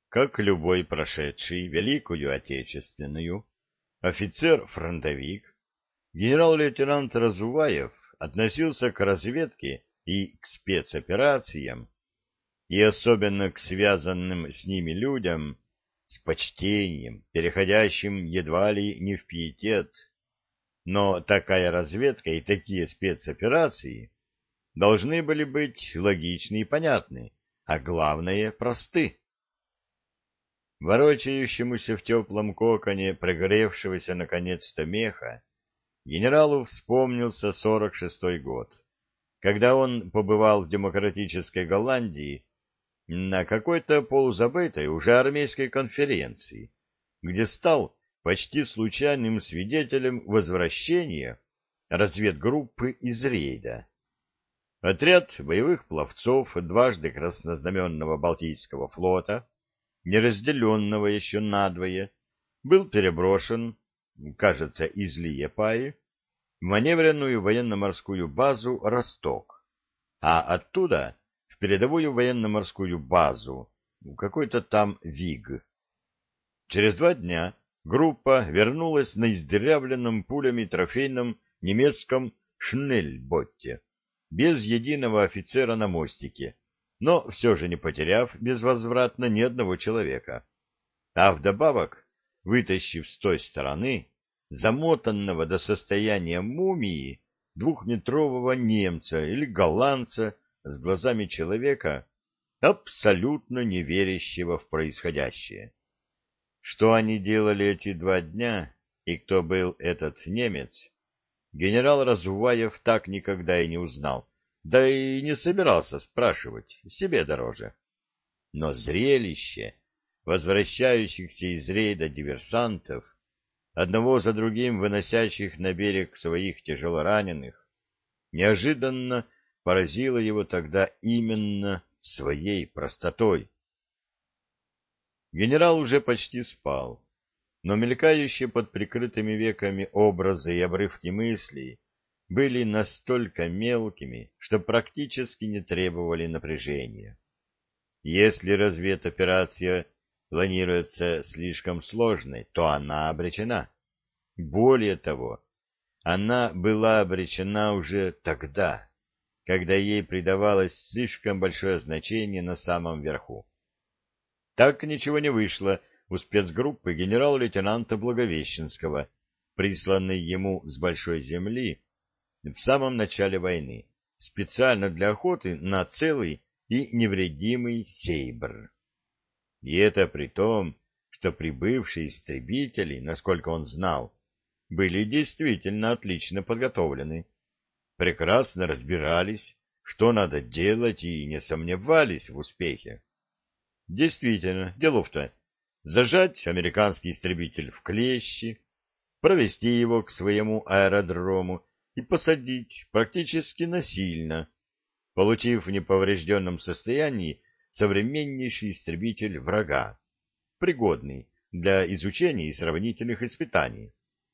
Как любой прошедший Великую Отечественную, офицер-фронтовик, генерал-лейтенант Разуваев относился к разведке и к спецоперациям, и особенно к связанным с ними людям, с почтением, переходящим едва ли не в пиетет. Но такая разведка и такие спецоперации должны были быть логичны и понятны, а главное — просты. Ворочающемуся в теплом коконе прогревшегося наконец-то меха генералу вспомнился 46-й год, когда он побывал в демократической Голландии на какой-то полузабытой уже армейской конференции, где стал почти случайным свидетелем возвращения разведгруппы из рейда. Отряд боевых пловцов дважды краснознаменного Балтийского флота, неразделенного еще надвое, был переброшен, кажется, из Лиепаи, в маневренную военно-морскую базу «Росток», а оттуда в передовую военно-морскую базу, какой-то там ВИГ. Через 2 дня группа вернулась на издырявленном пулями трофейном немецком «Шнельботте», без единого офицера на мостике, но все же не потеряв безвозвратно ни одного человека. А вдобавок, вытащив с той стороны замотанного до состояния мумии 2-метрового немца или голландца с глазами человека, абсолютно не верящего в происходящее. Что они делали эти 2 дня и кто был этот немец, генерал Разуваев так никогда и не узнал, да и не собирался спрашивать, себе дороже. Но зрелище возвращающихся из рейда диверсантов, одного за другим выносящих на берег своих тяжелораненых, неожиданно поразило его тогда именно своей простотой. Генерал уже почти спал, но мелькающие под прикрытыми веками образы и обрывки мыслей были настолько мелкими, что практически не требовали напряжения. Если разведоперация планируется слишком сложной, то она обречена. Более того, она была обречена уже тогда, когда ей придавалось слишком большое значение на самом верху. Так ничего не вышло у спецгруппы генерал-лейтенанта Благовещенского, присланной ему с Большой Земли в самом начале войны, специально для охоты на целый и невредимый «Сейбр». И это при том, что прибывшие истребители, насколько он знал, были действительно отлично подготовлены, прекрасно разбирались, что надо делать, и не сомневались в успехе. Действительно, делов-то зажать американский истребитель в клещи, провести его к своему аэродрому и посадить практически насильно, получив в неповрежденном состоянии современнейший истребитель врага, пригодный для изучения и сравнительных испытаний.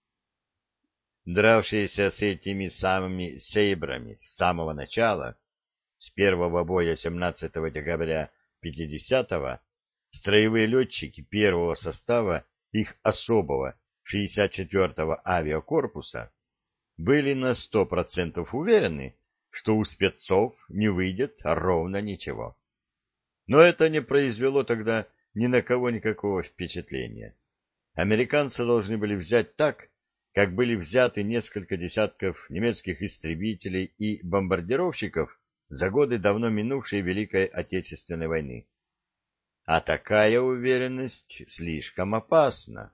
Дравшиеся с этими самыми «Сейбрами» с самого начала, с первого боя 17 декабря 50-го, строевые летчики первого состава их особого 64-го авиакорпуса были на 100% уверены, что у спецов не выйдет ровно ничего. Но это не произвело тогда ни на кого никакого впечатления. Американцы должны были взять так, как были взяты несколько десятков немецких истребителей и бомбардировщиков за годы давно минувшей Великой Отечественной войны. А такая уверенность слишком опасна.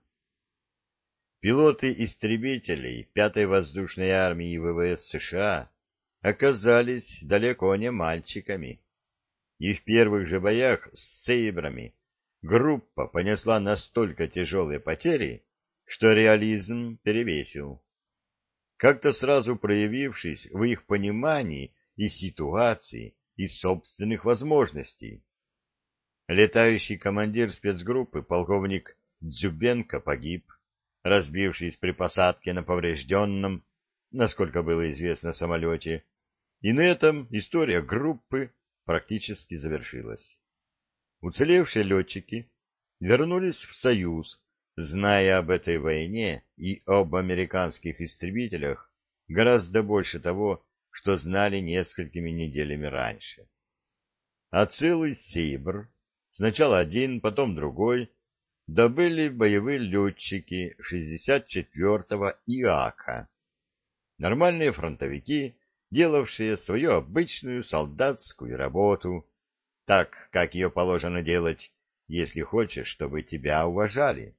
Пилоты истребителей 5-й воздушной армии ВВС США оказались далеко не мальчиками. И в первых же боях с «Сейбрами» группа понесла настолько тяжелые потери, что реализм перевесил, как-то сразу проявившись в их понимании и ситуации, и собственных возможностей. Летающий командир спецгруппы полковник Дзюбенко погиб, разбившись при посадке на поврежденном, насколько было известно, самолете, и на этом история группы практически завершилась. Уцелевшие летчики вернулись в Союз, зная об этой войне и об американских истребителях гораздо больше того, что знали несколькими неделями раньше. А целый «Сейбр», сначала один, потом другой, добыли боевые летчики 64-го ИАКа, нормальные фронтовики, делавшие свою обычную солдатскую работу, так, как ее положено делать, если хочешь, чтобы тебя уважали.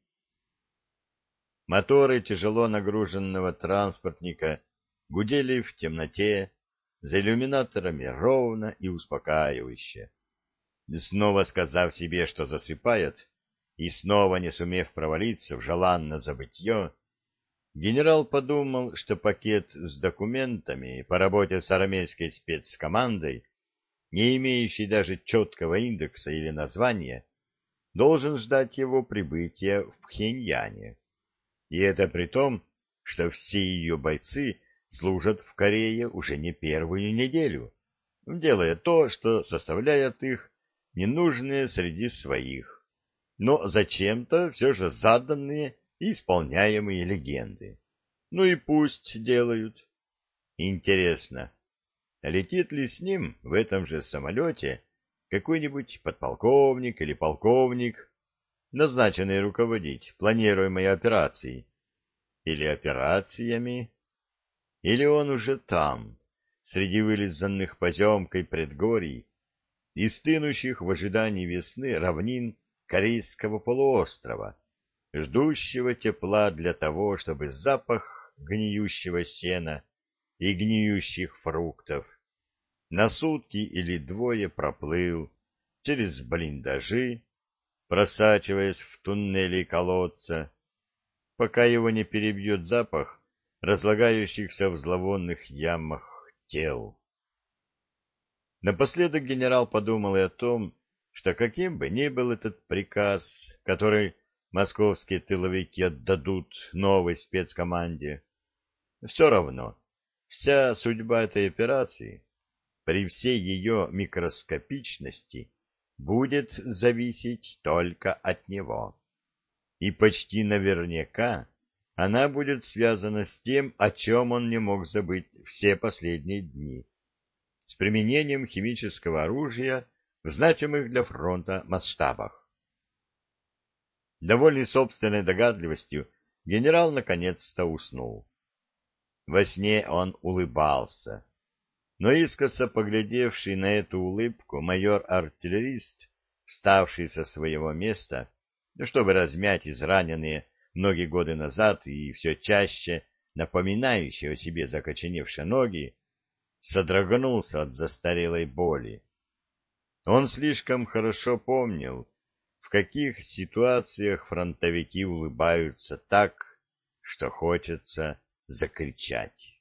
Моторы тяжело нагруженного транспортника гудели в темноте, за иллюминаторами ровно и успокаивающе. Снова сказав себе, что засыпает, и снова не сумев провалиться в желанное забытье, генерал подумал, что пакет с документами по работе с армейской спецкомандой, не имеющий даже четкого индекса или названия, должен ждать его прибытия в Пхеньяне. И это при том, что все ее бойцы служат в Корее уже не первую неделю, делая то, что составляет их ненужные среди своих, но зачем-то все же заданные и исполняемые легенды. Ну и пусть делают. Интересно, летит ли с ним в этом же самолете какой-нибудь подполковник или полковник, назначенный руководить планируемой операцией, или операциями, или он уже там, среди вылизанных поземкой предгорий и стынущих в ожидании весны равнин Корейского полуострова, ждущего тепла для того, чтобы запах гниющего сена и гниющих фруктов на сутки или двое проплыл через блиндажи, просачиваясь в туннели колодца, пока его не перебьет запах разлагающихся в зловонных ямах тел. Напоследок генерал подумал и о том, что каким бы ни был этот приказ, который московские тыловики отдадут новой спецкоманде, все равно вся судьба этой операции при всей ее микроскопичности будет зависеть только от него. И почти наверняка она будет связана с тем, о чем он не мог забыть все последние дни, с применением химического оружия в значимых для фронта масштабах. Довольный собственной догадливостью, генерал наконец-то уснул. Во сне он улыбался, но искоса поглядевший на эту улыбку майор-артиллерист, вставший со своего места, чтобы размять израненные многие годы назад и все чаще напоминающие о себе закоченевшие ноги, содрогнулся от застарелой боли. Он слишком хорошо помнил, в каких ситуациях фронтовики улыбаются так, что хочется закричать.